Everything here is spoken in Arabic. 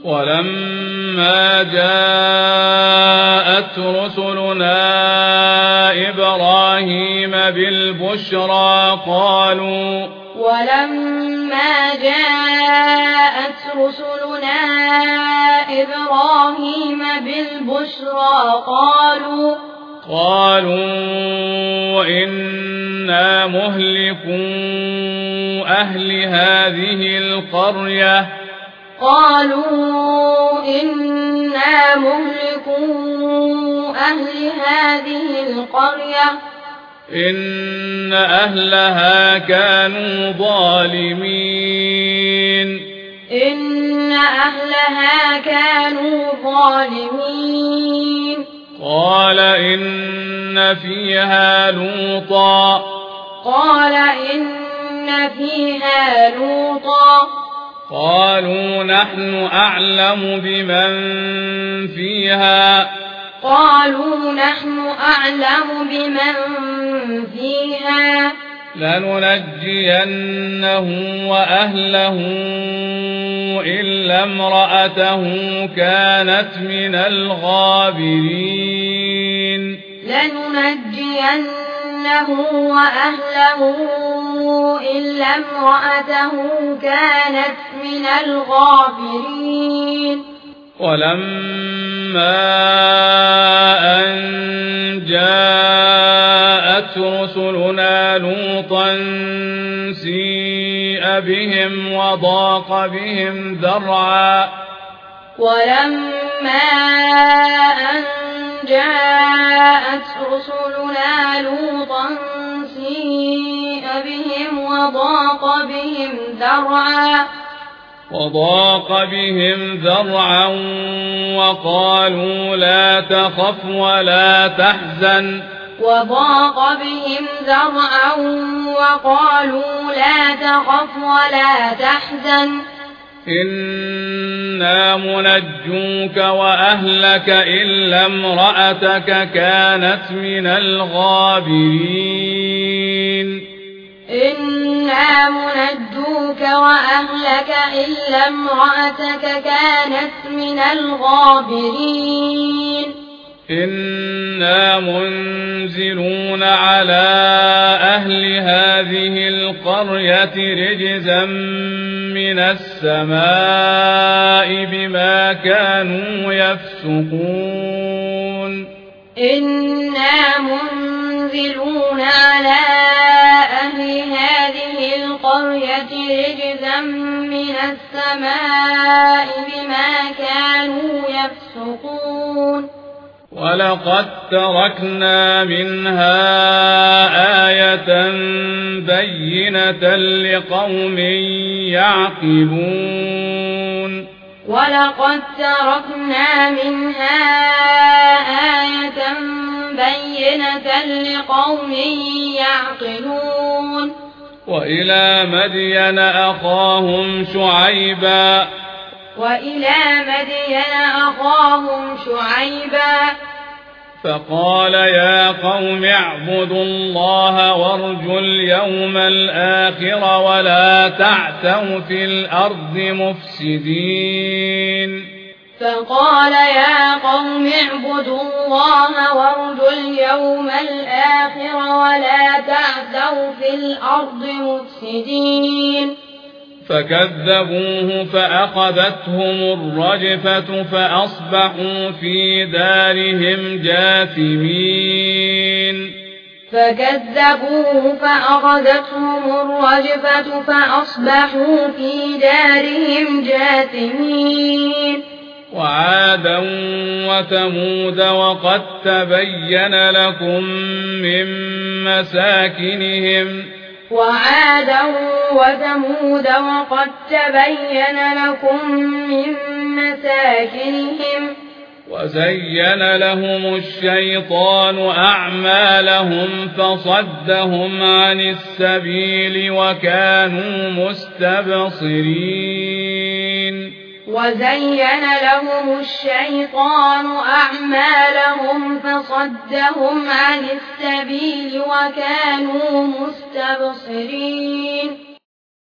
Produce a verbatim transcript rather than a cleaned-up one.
ولما جاءت رسلنا إبراهيم بالبشرى قالوا ولما جاءت رسلنا إبراهيم بالبشرى قالوا قالوا إنا مهلكو أهل هذه القرية قالوا إنا مهلكو أهل هذه القرية إن أهلها كانوا ظالمين إن أهلها كانوا ظالمين قال إن فيها لوطا قال إن فيها لوطا قالوا نحن أعلم بمن فيها قالوا نحن أعلم بمن فيها لننجينه وأهله إلا امرأته كانت من الغابرين لننجينه وأهله إلا امرأته كانت من الغابرين ولما أن جاءت رسلنا لوطا سيء بهم وضاق بهم ذرعا ولما أن جاءت رسلنا لوطا سيء بهم وضاق بهم ذرعا وضاق بهم ذرعا وقالوا لا تخف ولا تحزن وضاق بهم ذرعا وقالوا لا تخف ولا تحزن إنا منجوك وأهلك إلا امرأتك كانت من الغابرين إنا منجوك وأهلك إلا امرأتك كانت من الغابرين إنا منزلون على أهل هذه القرية رجزا من السماء بما كانوا يفسقون إنا منزلون على أهل هذه القرية رجزا من السماء بما كانوا يفسقون ولقد تركنا منها آية بينة لقوم يعقلون ولقد تركنا منها آية بينة لقوم يعقلون وإلى مدين أخاهم شعيبا وإلى مدين أخاهم شعيبا فقال يا قوم اعبدوا الله وارجوا اليوم الآخر ولا تعثوا في الأرض مفسدين فقال يا قوم اعبدوا الله وارجوا اليوم الآخر ولا تعثوا في الأرض مفسدين فكذبوه فأخذتهم الرجفة فأصبحوا في دارهم جاثمين فكذبوه فأخذتهم الرجفة فأصبحوا في دارهم جاثمين وعادا وثمود وقد تبين لكم من مساكنهم وعادا وثمود وقد تبين لكم من مساكنهم وزين لهم الشيطان أعمالهم فصدهم عن السبيل وكانوا مستبصرين وزين لهم الشيطان أعمالهم فصدهم عن السبيل وكانوا مستبصرين